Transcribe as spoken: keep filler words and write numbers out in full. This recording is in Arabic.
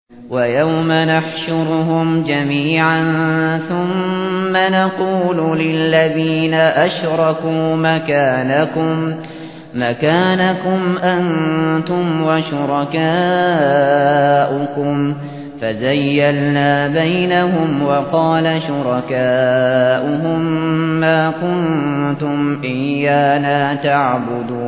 وَيَوْمَ نَحْشُرُهُمْ جَمِيعًا ثُمَّ نَقُولُ لِلَّذِينَ أَشْرَكُوا مَكَانَكُمْ مَكَانَكُمْ أَنْتُمْ وَشُرَكَاؤُكُمْ فَزَيَّلْنَا بَيْنَهُمْ وَقَالَ شُرَكَاؤُهُم مَّا كُنتُمْ إِيَّانَا تَعْبُدُونَ